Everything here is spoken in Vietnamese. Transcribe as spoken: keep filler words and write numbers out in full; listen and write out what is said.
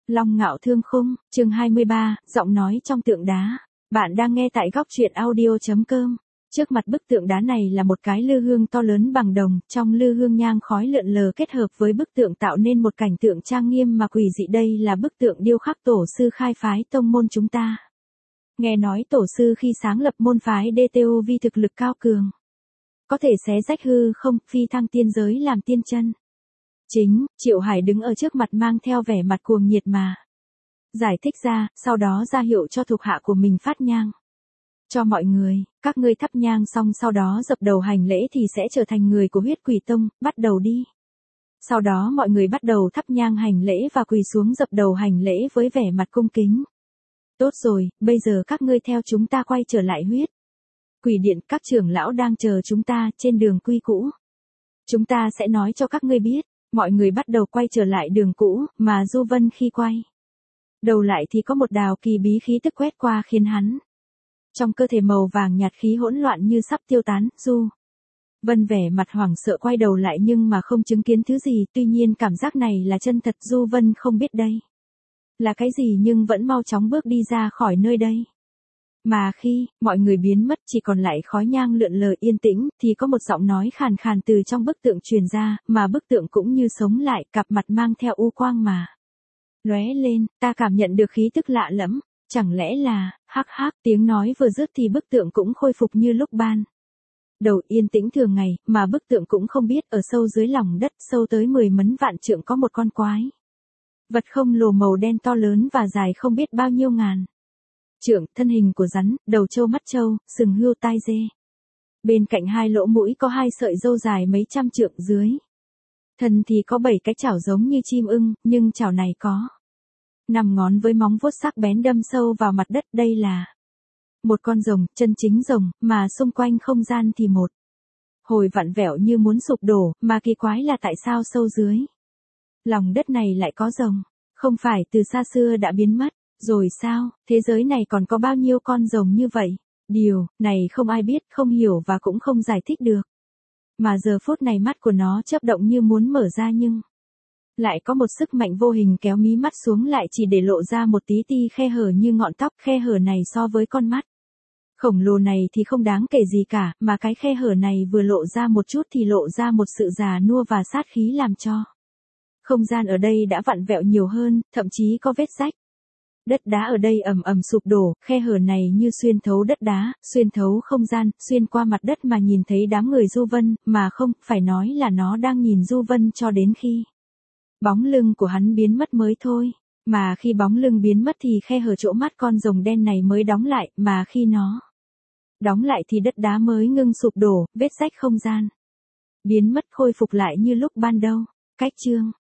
Long Ngạo Thương Khung, chương hai mươi ba, giọng nói trong tượng đá. Bạn đang nghe tại góc truyện audio chấm com. Trước mặt bức tượng đá này là một cái lư hương to lớn bằng đồng, trong lư hương nhang khói lượn lờ kết hợp với bức tượng tạo nên một cảnh tượng trang nghiêm mà quỷ dị. Đây là bức tượng điêu khắc tổ sư khai phái tông môn chúng ta. Nghe nói tổ sư khi sáng lập môn phái đê tê ô vì thực lực cao cường, có thể xé rách hư không, phi thăng tiên giới làm tiên chân. Chính, Triệu Hải đứng ở trước mặt mang theo vẻ mặt cuồng nhiệt mà giải thích ra, sau đó ra hiệu cho thuộc hạ của mình phát nhang cho mọi người. Các ngươi thắp nhang xong sau đó dập đầu hành lễ thì sẽ trở thành người của huyết quỷ tông, bắt đầu đi. Sau đó mọi người bắt đầu thắp nhang hành lễ và quỳ xuống dập đầu hành lễ với vẻ mặt cung kính. Tốt rồi, bây giờ các ngươi theo chúng ta quay trở lại huyết quỷ điện, các trưởng lão đang chờ chúng ta trên đường quy cũ. Chúng ta sẽ nói cho các ngươi biết. Mọi người bắt đầu quay trở lại đường cũ, mà Du Vân khi quay đầu lại thì có một đạo kỳ bí khí tức quét qua khiến hắn trong cơ thể màu vàng nhạt khí hỗn loạn như sắp tiêu tán. Du Vân vẻ mặt hoảng sợ quay đầu lại nhưng mà không chứng kiến thứ gì, tuy nhiên cảm giác này là chân thật. Du Vân không biết đây là cái gì nhưng vẫn mau chóng bước đi ra khỏi nơi đây. Mà khi mọi người biến mất chỉ còn lại khói nhang lượn lờ yên tĩnh, thì có một giọng nói khàn khàn từ trong bức tượng truyền ra, mà bức tượng cũng như sống lại, cặp mặt mang theo u quang mà lóe lên. Ta cảm nhận được khí tức lạ lẫm, chẳng lẽ là, hắc hắc. Tiếng nói vừa dứt thì bức tượng cũng khôi phục như lúc ban đầu, yên tĩnh thường ngày, mà bức tượng cũng không biết ở sâu dưới lòng đất, sâu tới mười mấn vạn trượng có một con quái vật không lồ màu đen to lớn và dài không biết bao nhiêu ngàn trượng, thân hình của rắn, đầu trâu mắt trâu, sừng hươu tai dê. Bên cạnh hai lỗ mũi có hai sợi râu dài mấy trăm trượng, dưới thân thì có bảy cái chảo giống như chim ưng, nhưng chảo này có năm ngón với móng vuốt sắc bén đâm sâu vào mặt đất. Đây là một con rồng, chân chính rồng, mà xung quanh không gian thì một hồi vặn vẹo như muốn sụp đổ, mà kỳ quái là tại sao sâu dưới lòng đất này lại có rồng? Không phải từ xa xưa đã biến mất rồi sao? Thế giới này còn có bao nhiêu con rồng như vậy? Điều này không ai biết, không hiểu và cũng không giải thích được. Mà giờ phút này mắt của nó chớp động như muốn mở ra nhưng lại có một sức mạnh vô hình kéo mí mắt xuống lại chỉ để lộ ra một tí ti khe hở như ngọn tóc. Khe hở này so với con mắt khổng lồ này thì không đáng kể gì cả, mà cái khe hở này vừa lộ ra một chút thì lộ ra một sự già nua và sát khí làm cho không gian ở đây đã vặn vẹo nhiều hơn, thậm chí có vết rách. Đất đá ở đây ầm ầm sụp đổ, khe hở này như xuyên thấu đất đá, xuyên thấu không gian, xuyên qua mặt đất mà nhìn thấy đám người Du Vân, mà không, phải nói là nó đang nhìn Du Vân cho đến khi bóng lưng của hắn biến mất mới thôi. Mà khi bóng lưng biến mất thì khe hở chỗ mắt con rồng đen này mới đóng lại, mà khi nó đóng lại thì đất đá mới ngưng sụp đổ, vết rách không gian biến mất, khôi phục lại như lúc ban đầu. Cách chương